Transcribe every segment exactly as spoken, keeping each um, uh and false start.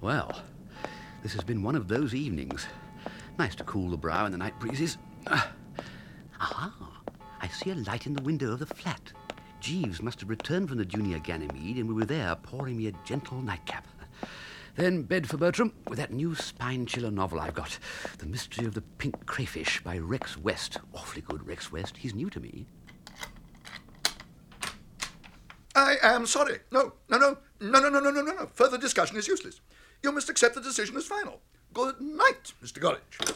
Well, this has been one of those evenings. Nice to cool the brow in the night breezes. Uh, aha! I see a light in the window of the flat. Jeeves must have returned from the Junior Ganymede, and we were there pouring me a gentle nightcap. Then bed for Bertram with that new spine-chiller novel I've got, The Mystery of the Pink Crayfish by Rex West. Awfully good, Rex West. He's new to me. I am sorry. No, no, no, no, no, no, no, no, no, no. Further discussion is useless. You must accept the decision as final. Good night, Mister Gorringe.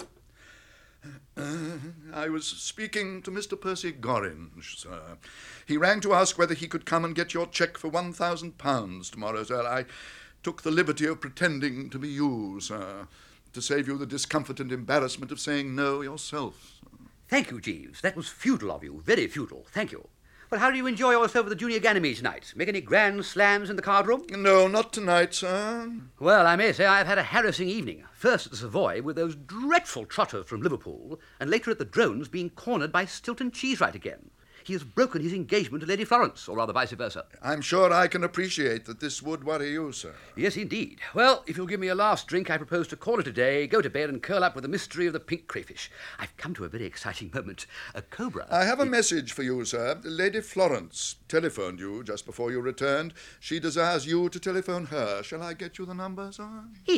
Uh, I was speaking to Mister Percy Gorringe, sir. He rang to ask whether he could come and get your cheque for one thousand pounds tomorrow, sir. I took the liberty of pretending to be you, sir, to save you the discomfort and embarrassment of saying no yourself. Thank you, Jeeves. That was futile of you. Very futile. Thank you. Well, how do you enjoy yourself at the Junior Ganymede tonight? Make any grand slams in the card room? No, not tonight, sir. Well, I may say I've had a harassing evening. First at the Savoy with those dreadful trotters from Liverpool, and later at the Drones being cornered by Stilton Cheesewright again. He has broken his engagement to Lady Florence, or rather vice versa. I'm sure I can appreciate that this would worry you, sir. Yes, indeed. Well, if you'll give me a last drink, I propose to call it a day, go to bed and curl up with the mystery of the pink crayfish. I've come to a very exciting moment. A cobra... I have a message for you, sir. Lady Florence telephoned you just before you returned. She desires you to telephone her. Shall I get you the number, sir?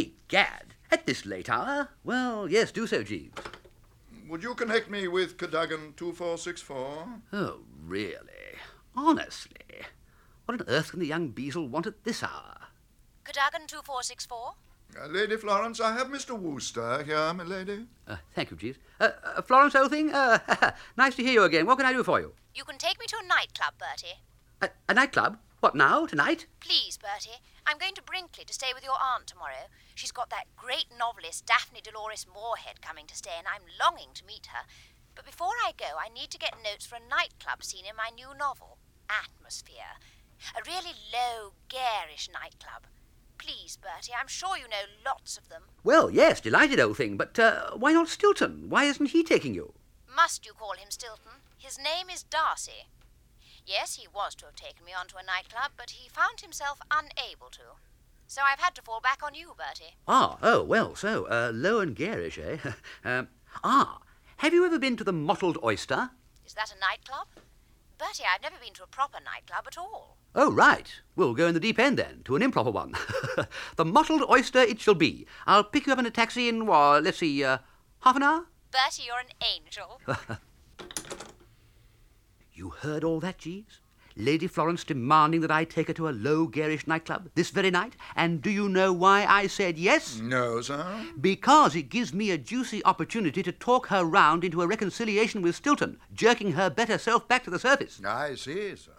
Egad, at this late hour? Well, yes, do so, Jeeves. Would you connect me with Cadogan two four six four? Oh, really? Honestly? What on earth can the young Beazle want at this hour? Cadogan two four six four? Uh, Lady Florence, I have Mister Wooster here, my lady. Uh, thank you, Jeeves. Uh, uh, Florence, old thing, uh, nice to hear you again. What can I do for you? You can take me to a nightclub, Bertie. A, a nightclub? What, now? Tonight? Please, Bertie. I'm going to Brinkley to stay with your aunt tomorrow. She's got that great novelist Daphne Dolores Moorhead coming to stay, and I'm longing to meet her. But before I go, I need to get notes for a nightclub scene in my new novel, Atmosphere. A really low, garish nightclub. Please, Bertie, I'm sure you know lots of them. Well, yes, delighted, old thing. But uh, why not Stilton? Why isn't he taking you? Must you call him Stilton? His name is Darcy. Yes, he was to have taken me on to a nightclub, but he found himself unable to. So I've had to fall back on you, Bertie. Ah, oh, well, so, uh, low and garish, eh? um, ah, have you ever been to the Mottled Oyster? Is that a nightclub? Bertie, I've never been to a proper nightclub at all. Oh, right. We'll go in the deep end, then, to an improper one. The Mottled Oyster it shall be. I'll pick you up in a taxi in, well, let's see, uh, half an hour? Bertie, you're an angel. You heard all that, Jeeves? Lady Florence demanding that I take her to a low, garish nightclub this very night. And do you know why I said yes? No, sir. Because it gives me a juicy opportunity to talk her round into a reconciliation with Stilton, jerking her better self back to the surface. I see, sir.